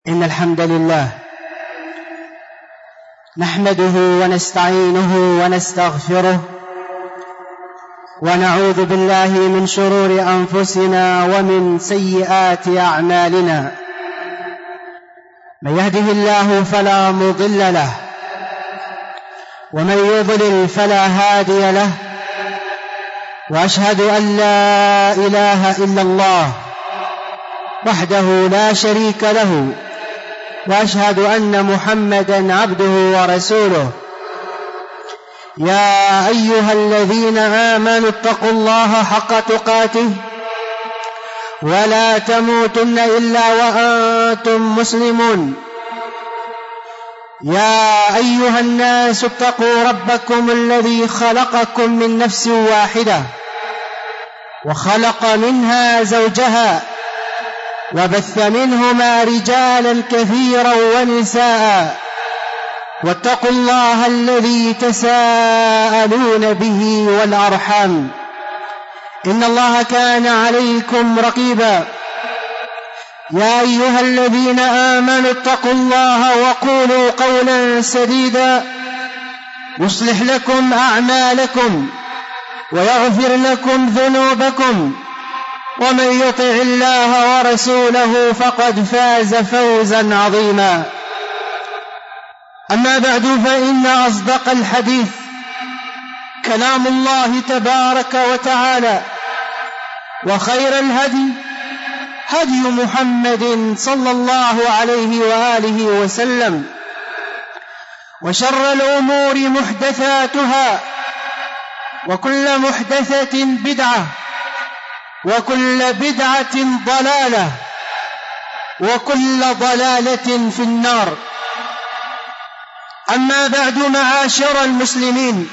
إن الحمد لله نحمده ونستعينه ونستغفره ونعوذ بالله من شرور أنفسنا ومن سيئات أعمالنا. من يهده الله فلا مضل له ومن يضلل فلا هادي له، وأشهد أن لا إله إلا الله وحده لا شريك له، وأشهد أن محمدًا عبده ورسوله. يا أيها الذين آمنوا اتقوا الله حق تقاته ولا تموتن إلا وأنتم مسلمون. يا أيها الناس اتقوا ربكم الذي خلقكم من نفس واحدة وخلق منها زوجها وبث منهما رجالا كثيرا ونساء، واتقوا الله الذي تساءلون به والأرحام إن الله كان عليكم رقيبا. يا أيها الذين آمنوا اتقوا الله وقولوا قولا سديدا يصلح لكم أعمالكم ويغفر لكم ذنوبكم، ومن يطع الله ورسوله فقد فاز فوزا عظيما. أما بعد، فإن أصدق الحديث كلام الله تبارك وتعالى، وخير الهدي هدي محمد صلى الله عليه وآله وسلم، وشر الأمور محدثاتها، وكل محدثة بدعة، وكل بدعة ضلالة، وكل ضلالة في النار. أما بعد، معاشر المسلمين،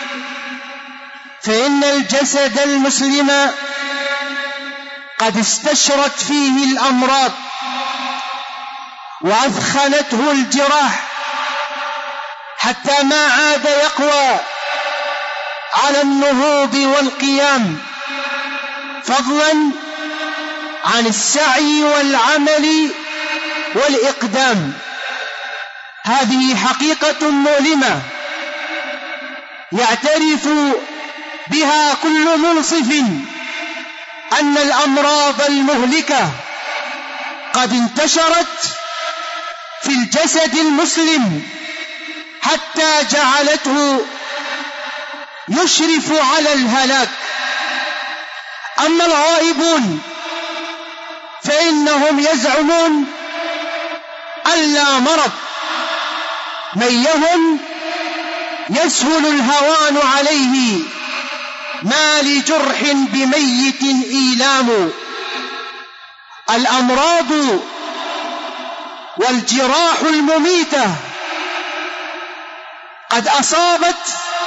فإن الجسد المسلم قد استشرت فيه الأمراض وأثخنته الجراح حتى ما عاد يقوى على النهوض والقيام، فضلا عن السعي والعمل والإقدام. هذه حقيقة مؤلمة يعترف بها كل منصف، أن الأمراض المهلكة قد انتشرت في الجسد المسلم حتى جعلته يشرف على الهلاك. أما الغائبون فإنهم يزعمون أن لا مرض، من يهن يسهل الهوان عليه، ما لجرح بميت إيلام. الأمراض والجراح المميتة قد أصابت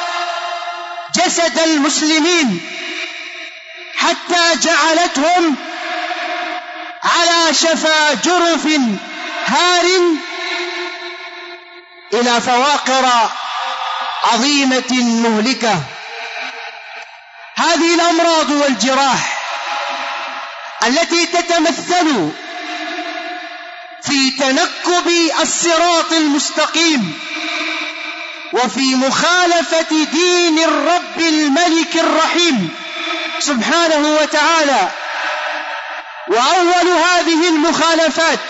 جسد المسلمين حتى جعلتهم على شفا جرف هار إلى فواقر عظيمة مهلكة. هذه الأمراض والجراح التي تتمثل في تنكب الصراط المستقيم وفي مخالفة دين الرب الملك الرحيم سبحانه وتعالى. وأول هذه المخالفات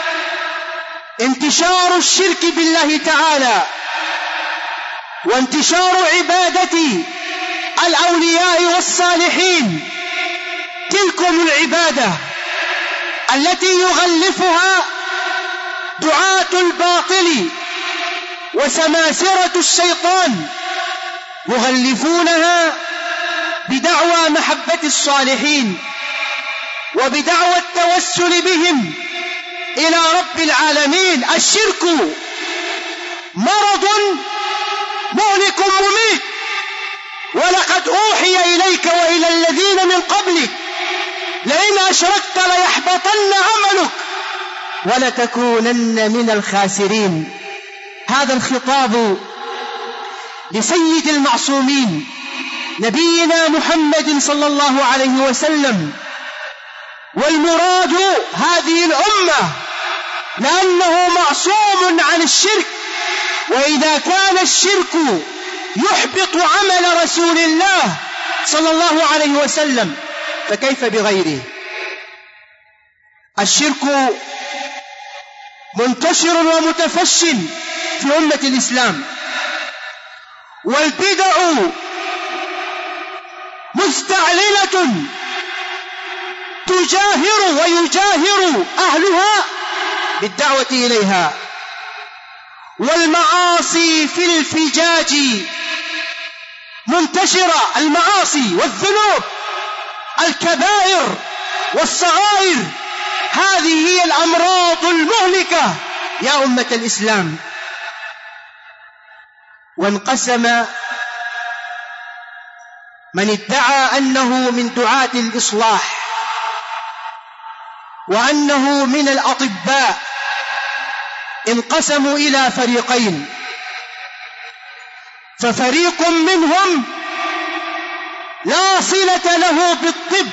انتشار الشرك بالله تعالى، وانتشار عبادة الأولياء والصالحين، تلكم العبادة التي يغلفها دعاة الباطل وسماسرة الشيطان، يغلفونها بدعوى محبة الصالحين وبدعوى التوسل بهم إلى رب العالمين. الشرك مرض مهلك مميت، ولقد أوحي إليك وإلى الذين من قبلك لئن أشركت ليحبطن عملك ولتكونن من الخاسرين. هذا الخطاب لسيد المعصومين نبينا محمد صلى الله عليه وسلم، والمراد هذه الأمة لأنه معصوم عن الشرك، وإذا كان الشرك يحبط عمل رسول الله صلى الله عليه وسلم فكيف بغيره؟ الشرك منتشر ومتفش في أمة الإسلام، والبدع مستعلنة تجاهر ويجاهر أهلها بالدعوة إليها، والمعاصي في الفجاج منتشرة، المعاصي والذنوب، الكبائر والصغائر، هذه هي الأمراض المهلكة يا أمة الإسلام. وانقسم من ادعى أنه من دعاة الإصلاح وأنه من الأطباء، انقسموا إلى فريقين، ففريق منهم لا صلة له بالطب،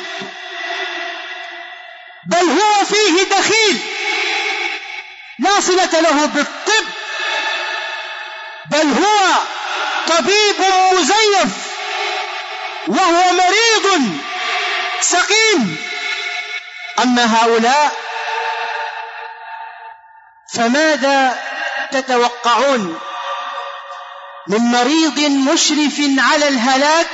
بل هو فيه دخيل، لا صلة له بالطب، بل هو طبيب مزيف وهو مريض سقيم. أما هؤلاء فماذا تتوقعون من مريض مشرف على الهلاك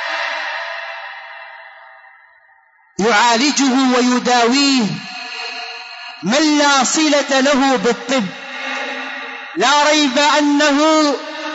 يعالجه ويداويه من لا صلة له بالطب؟ لا ريب أنه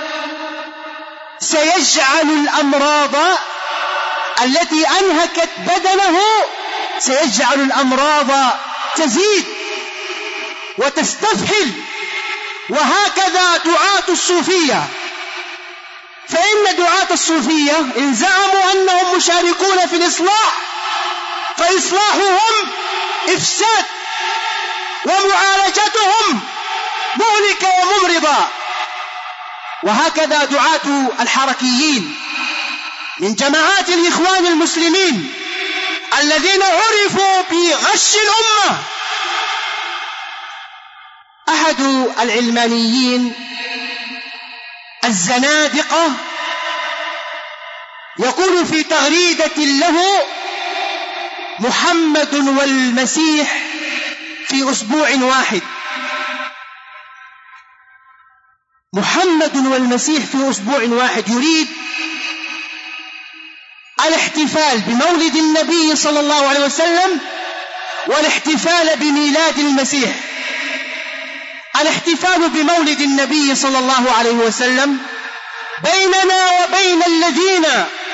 سيجعل الأمراض التي أنهكت بدنه، سيجعل الأمراض تزيد وتستفحل. وهكذا دعاة الصوفية، فإن دعاة الصوفية إن زعموا أنهم مشاركون في الإصلاح فإصلاحهم إفساد، ومعالجتهم مهلكة وممرضة. وهكذا دعاة الحركيين من جماعات الإخوان المسلمين الذين عرفوا بغش الأمة. أحد العلمانيين الزنادقة يقول في تغريدة له: محمد والمسيح في أسبوع واحد. محمد والمسيح في أسبوع واحد، يريد الاحتفال بمولد النبي صلى الله عليه وسلم والاحتفال بميلاد المسيح. الاحتفال بمولد النبي صلى الله عليه وسلم بيننا وبين الذين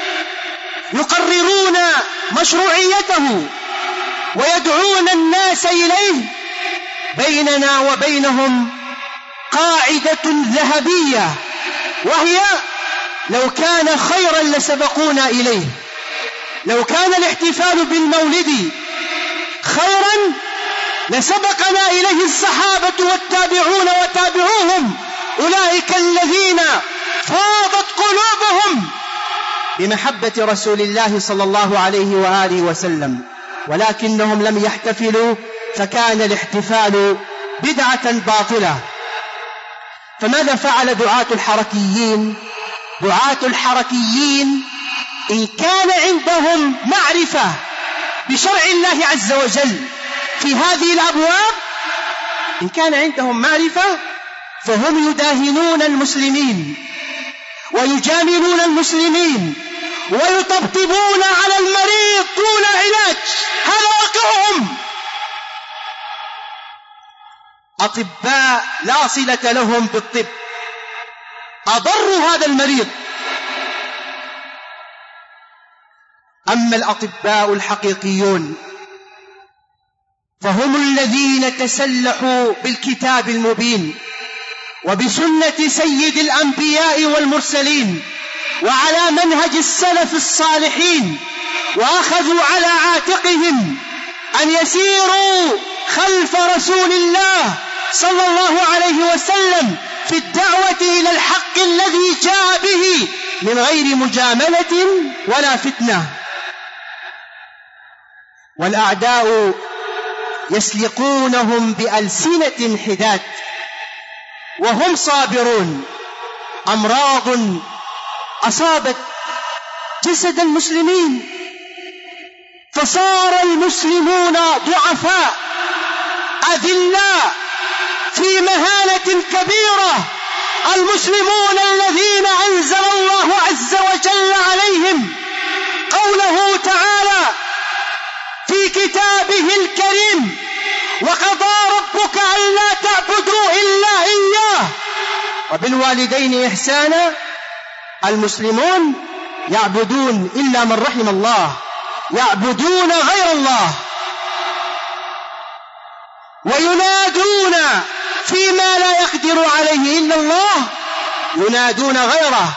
يقررون مشروعيته ويدعون الناس إليه، بيننا وبينهم قاعدة ذهبية، وهي: لو كان خيرا لسبقونا إليه. لو كان الاحتفال بالمولد خيرا لسبقنا إليه الصحابة والتابعون وتابعوهم، أولئك الذين فاضت قلوبهم بمحبة رسول الله صلى الله عليه وآله وسلم، ولكنهم لم يحتفلوا، فكان الاحتفال بدعة باطلة. فماذا فعل دعاة الحركيين؟ دعاة الحركيين إن كان عندهم معرفة بشرع الله عز وجل في هذه الأبواب، إن كان عندهم معرفة فهم يداهنون المسلمين ويجاملون المسلمين ويطبطبون على المريض دون علاج. هذا واقعهم. أطباء لا صلة لهم بالطب أضروا هذا المريض. أما الأطباء الحقيقيون فهم الذين تسلحوا بالكتاب المبين وبسنة سيد الأنبياء والمرسلين وعلى منهج السلف الصالحين، وأخذوا على عاتقهم أن يسيروا خلف رسول الله صلى الله عليه وسلم في الدعوة إلى الحق الذي جاء به من غير مجاملة ولا فتنة. والأعداء يسلقونهم بألسنة حداد وهم صابرون. أمراض أصابت جسد المسلمين فصار المسلمون ضعفاء أذلاء في مهانة كبيرة. المسلمون الذين أنزل الله عز وجل عليهم قوله تعالى في كتابه الكريم: وقضى ربك ألا تعبدوا إلا إياه وبالوالدين إحسانا. المسلمون يعبدون إلا من رحم الله، يعبدون غير الله، وينادون فيما لا يقدر عليه إلا الله، ينادون غيره.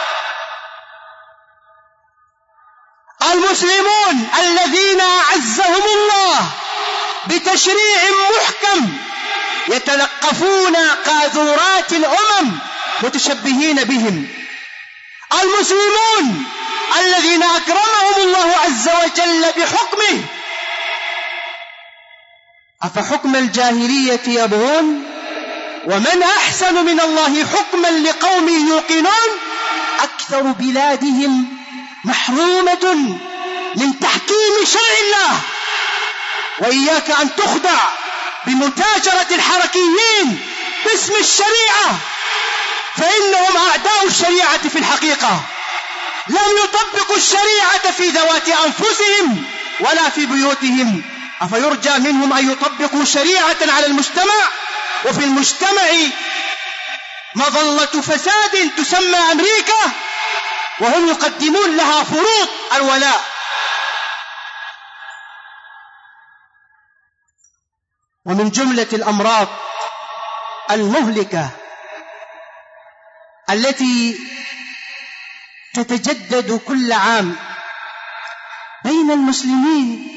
المسلمون الذين أعزهم الله بتشريع محكم يتلقفون قاذورات الأمم متشبهين بهم. المسلمون الذين أكرمهم الله عز وجل بحكمه أفحكم الجاهلية يبغون ومن أحسن من الله حكما لقوم يوقنون. أكثر بلادهم محرومة من تحكيم شرع الله، وإياك أن تخدع بمتاجرة الحركيين باسم الشريعة، فإنهم أعداء الشريعة في الحقيقة، لم يطبقوا الشريعة في ذوات أنفسهم ولا في بيوتهم. أفيرجى منهم أن يطبقوا شريعة على المجتمع وفي المجتمع مظلة فساد تسمى أمريكا وهم يقدمون لها فروض الولاء؟ ومن جملة الأمراض المهلكة التي تتجدد كل عام بين المسلمين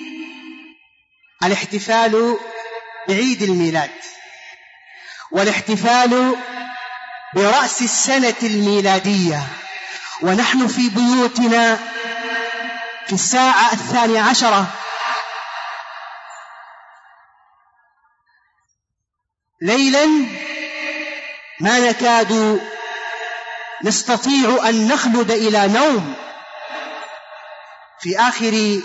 الاحتفال بعيد الميلاد والاحتفال برأس السنة الميلادية، ونحن في بيوتنا في الساعة 12 ليلا ما نكاد نستطيع أن نخلد إلى نوم. في آخر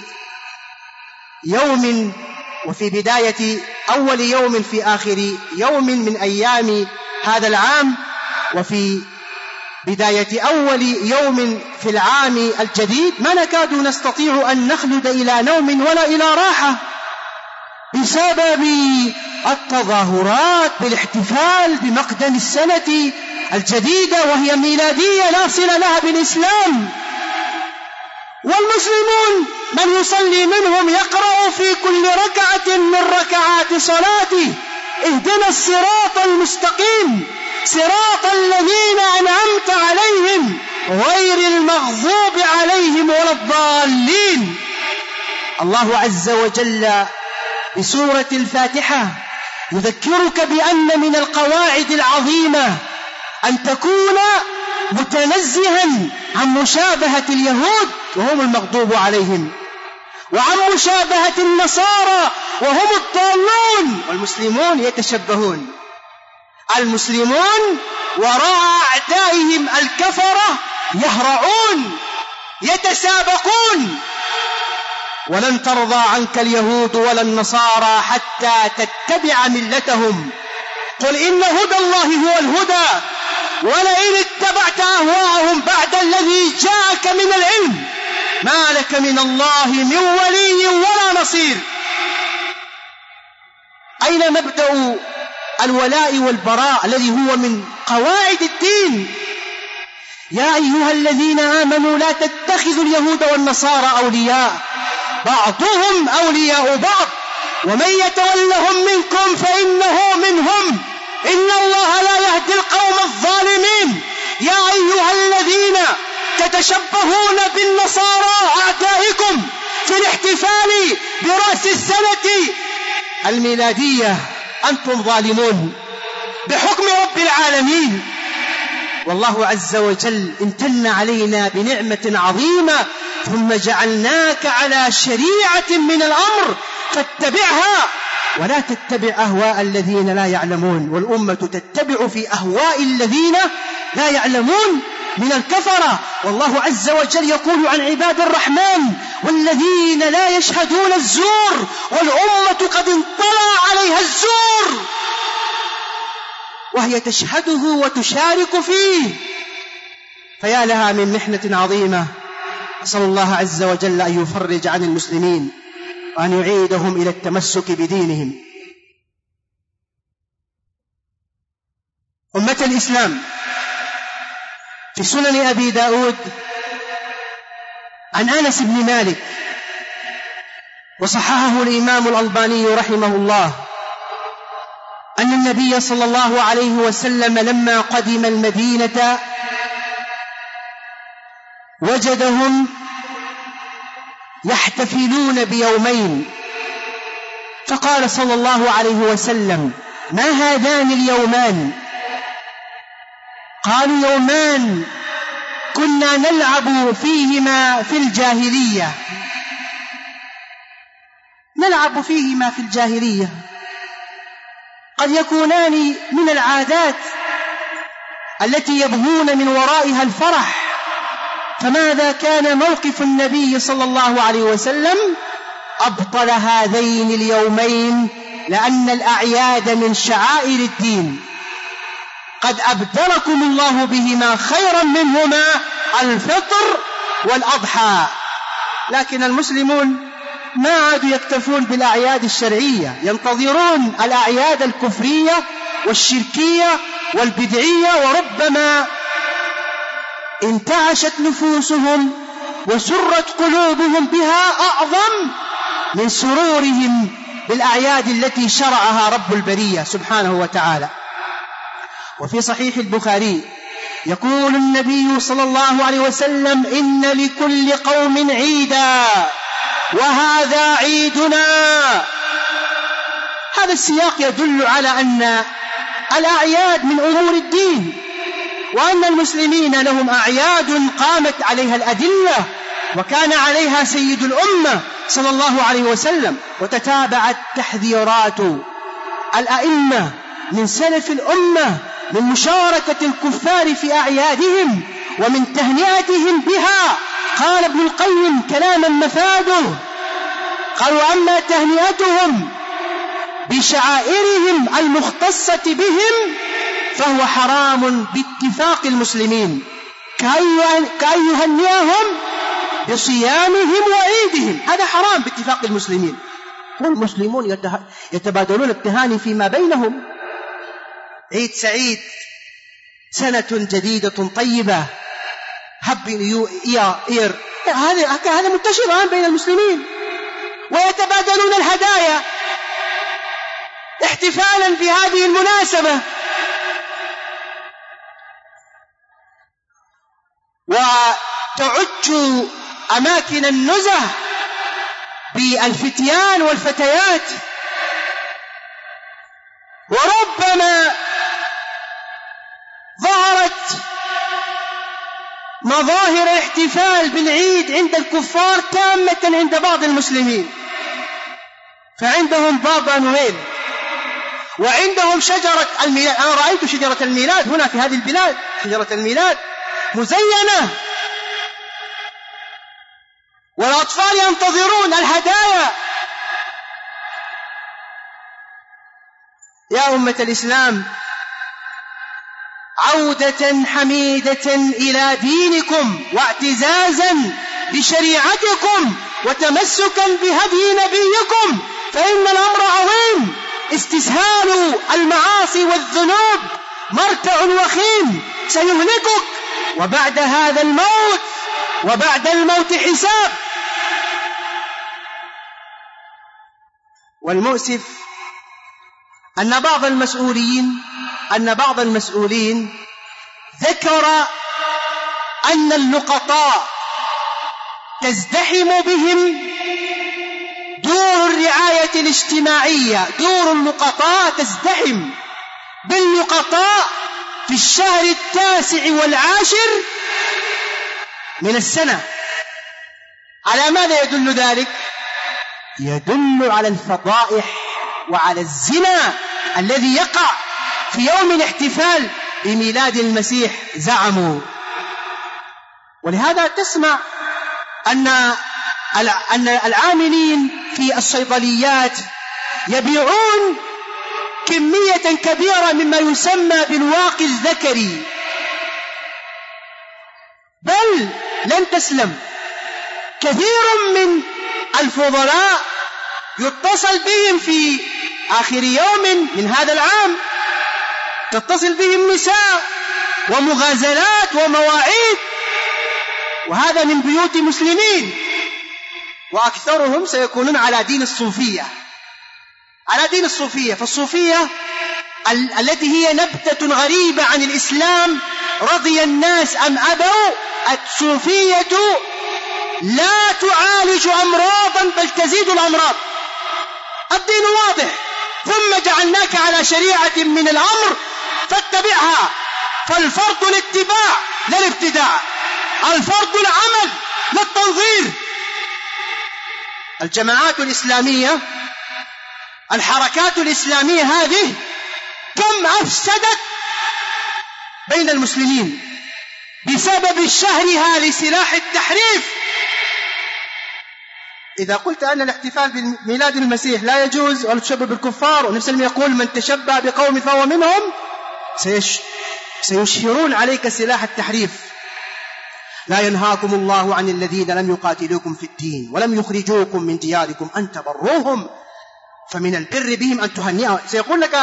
يوم وفي بداية أول يوم في آخر يوم من أيام هذا العام وفي بداية أول يوم في العام الجديد ما نكاد نستطيع أن نخلد إلى نوم ولا إلى راحة بسبب التظاهرات بالاحتفال بمقدم السنة الجديدة وهي ميلادية لا صلة لها بالإسلام. والمسلمون من يصلي منهم يقرأ في كل ركعة من ركعات صلاته: اهدنا الصراط المستقيم صراط الذين أنعمت عليهم غير المغضوب عليهم ولا الضالين. الله عز وجل بسورة الفاتحة يذكرك بأن من القواعد العظيمة أن تكون متنزها عن مشابهة اليهود وهم المغضوب عليهم، وعن مشابهة النصارى وهم الضالون، والمسلمون يتشبهون. المسلمون وراء أعدائهم الكفرة يهرعون يتسابقون. ولن ترضى عنك اليهود ولا النصارى حتى تتبع ملتهم. قل إن هدى الله هو الهدى ولئن اتبعت أهواءهم بعد الذي جاءك من العلم ما لك من الله من ولي ولا نصير. أين مبدأ الولاء والبراء الذي هو من قواعد الدين؟ يا أيها الذين آمنوا لا تتخذوا اليهود والنصارى أولياء بعضهم أولياء بعض ومن يتولهم منكم فإنه منهم إن الله لا يهدي القوم الظالمين. يا أيها الذين تتشبهون بالنصارى أعدائكم في الاحتفال برأس السنة الميلادية أنتم ظالمون بحكم رب العالمين. والله عز وجل امتن علينا بنعمة عظيمة ثم جعلناك على شريعة من الأمر فاتبعها ولا تتبع أهواء الذين لا يعلمون. والأمة تتبع في أهواء الذين لا يعلمون من الكفرة. والله عز وجل يقول عن عباد الرحمن: والذين لا يشهدون الزور، والأمة قد انطلع عليها الزور وهي تشهده وتشارك فيه. فيا لها من محنة عظيمة. أسأل الله عز وجل أن يفرج عن المسلمين وأن يعيدهم إلى التمسك بدينهم. أمة الإسلام، في سنن أبي داود عن أنس بن مالك، وصححه الإمام الألباني رحمه الله، أن النبي صلى الله عليه وسلم لما قدم المدينة وجدهم يحتفلون بيومين، فقال صلى الله عليه وسلم: ما هذان اليومان؟ قالوا: يومان كنا نلعب فيهما في الجاهلية. نلعب فيهما في الجاهلية قد يكونان من العادات التي يبغون من ورائها الفرح. فماذا كان موقف النبي صلى الله عليه وسلم؟ أبطل هذين اليومين، لأن الأعياد من شعائر الدين، قد أبدلكم الله بهما خيرا منهما الفطر والأضحى. لكن المسلمون ما عادوا يكتفون بالأعياد الشرعية، ينتظرون الأعياد الكفرية والشركية والبدعية، وربما انتعشت نفوسهم وسرت قلوبهم بها أعظم من سرورهم بالأعياد التي شرعها رب البرية سبحانه وتعالى. وفي صحيح البخاري يقول النبي صلى الله عليه وسلم: إن لكل قوم عيدا وهذا عيدنا. هذا السياق يدل على أن الأعياد من أمور الدين، وأن المسلمين لهم أعياد قامت عليها الأدلة وكان عليها سيد الأمة صلى الله عليه وسلم، وتتابعت تحذيرات الأئمة من سلف الأمة من مشاركة الكفار في أعيادهم ومن تهنئتهم بها. قال ابن القيم كلاما مفاده، قال: وأما تهنئتهم بشعائرهم المختصة بهم فهو حرام باتفاق المسلمين، كأن يهنئهم بصيامهم وعيدهم. هذا حرام باتفاق المسلمين. والمسلمون يتبادلون التهاني فيما بينهم: عيد سعيد، سنة جديدة طيبة، هابي نيو إير. هذا منتشر الآن بين المسلمين، ويتبادلون الهدايا احتفالا بهذه المناسبة. وتعج أماكن النزه بالفتيان والفتيات، وربما ظهرت مظاهر الاحتفال بالعيد عند الكفار تامة عند بعض المسلمين. فعندهم بابا نويل، وعندهم شجرة الميلاد. أنا رأيت شجرة الميلاد هنا في هذه البلاد، شجرة الميلاد مزينة، والأطفال ينتظرون الهدايا. يا أمة الإسلام، عودة حميدة إلى دينكم واعتزازا بشريعتكم وتمسكا بهدي نبيكم، فإن الأمر عظيم. استسهال المعاصي والذنوب مرتع وخيم سيهلكك، وبعد هذا الموت، وبعد الموت حساب. والمؤسف أن بعض المسؤولين ذكر أن اللقطاء تزدحم بهم دور الرعاية الاجتماعية. دور اللقطاء تزدحم باللقطاء في الشهر 9 و10 من السنة. على ماذا يدل ذلك؟ يدل على الفضائح وعلى الزنا الذي يقع في يوم الاحتفال بميلاد المسيح زعموا. ولهذا تسمع أن العاملين في الصيدليات يبيعون كمية كبيرة مما يسمى بالواقي الذكري، بل لن تسلم. كثير من الفضلاء يتصل بهم في آخر يوم من هذا العام، تتصل بهم نساء ومغازلات ومواعيد، وهذا من بيوت مسلمين، وأكثرهم سيكونون على دين الصوفية، على دين الصوفية. فالصوفية التي هي نبتة غريبة عن الإسلام رضي الناس أم أبوا، الصوفية لا تعالج أمراضا بل تزيد الأمراض. الدين واضح، ثم جعلناك على شريعة من الأمر فاتبعها. فالفرض الاتباع لا الابتداع، الفرض العمل لا التنظير. الجماعات الإسلامية، الحركات الإسلامية هذه كم أفسدت بين المسلمين بسبب شهرها لسلاح التحريف. إذا قلت أن الاحتفال بميلاد المسيح لا يجوز ولا تشبه بالكفار، والنبي صلى الله عليه وسلم يقول من تشبه بقوم فهو منهم، سيشهرون عليك سلاح التحريف. لا ينهاكم الله عن الذين لم يقاتلوكم في الدين ولم يخرجوكم من دياركم أن تبروهم فمن البر بهم أن تهنئهم. سيقول لك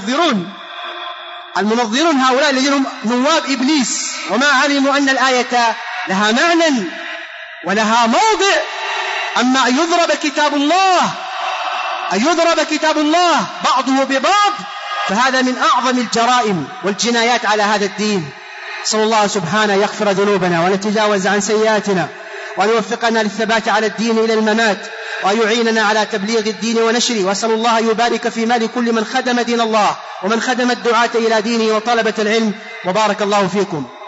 المنظرون هؤلاء الذين هم نواب إبليس وما علموا أن الآية لها معنى ولها موضع. أما أن يضرب كتاب الله بعضه ببعض، فهذا من أعظم الجرائم والجنايات على هذا الدين. صلى الله سبحانه يغفر ذنوبنا ونتجاوز عن سيئاتنا، وأن يوفقنا للثبات على الدين إلى الممات، وأن يعيننا على تبليغ الدين ونشره. وأسأل الله يبارك في مال كل من خدم دين الله ومن خدم الدعاة إلى دينه وطلبة العلم، وبارك الله فيكم.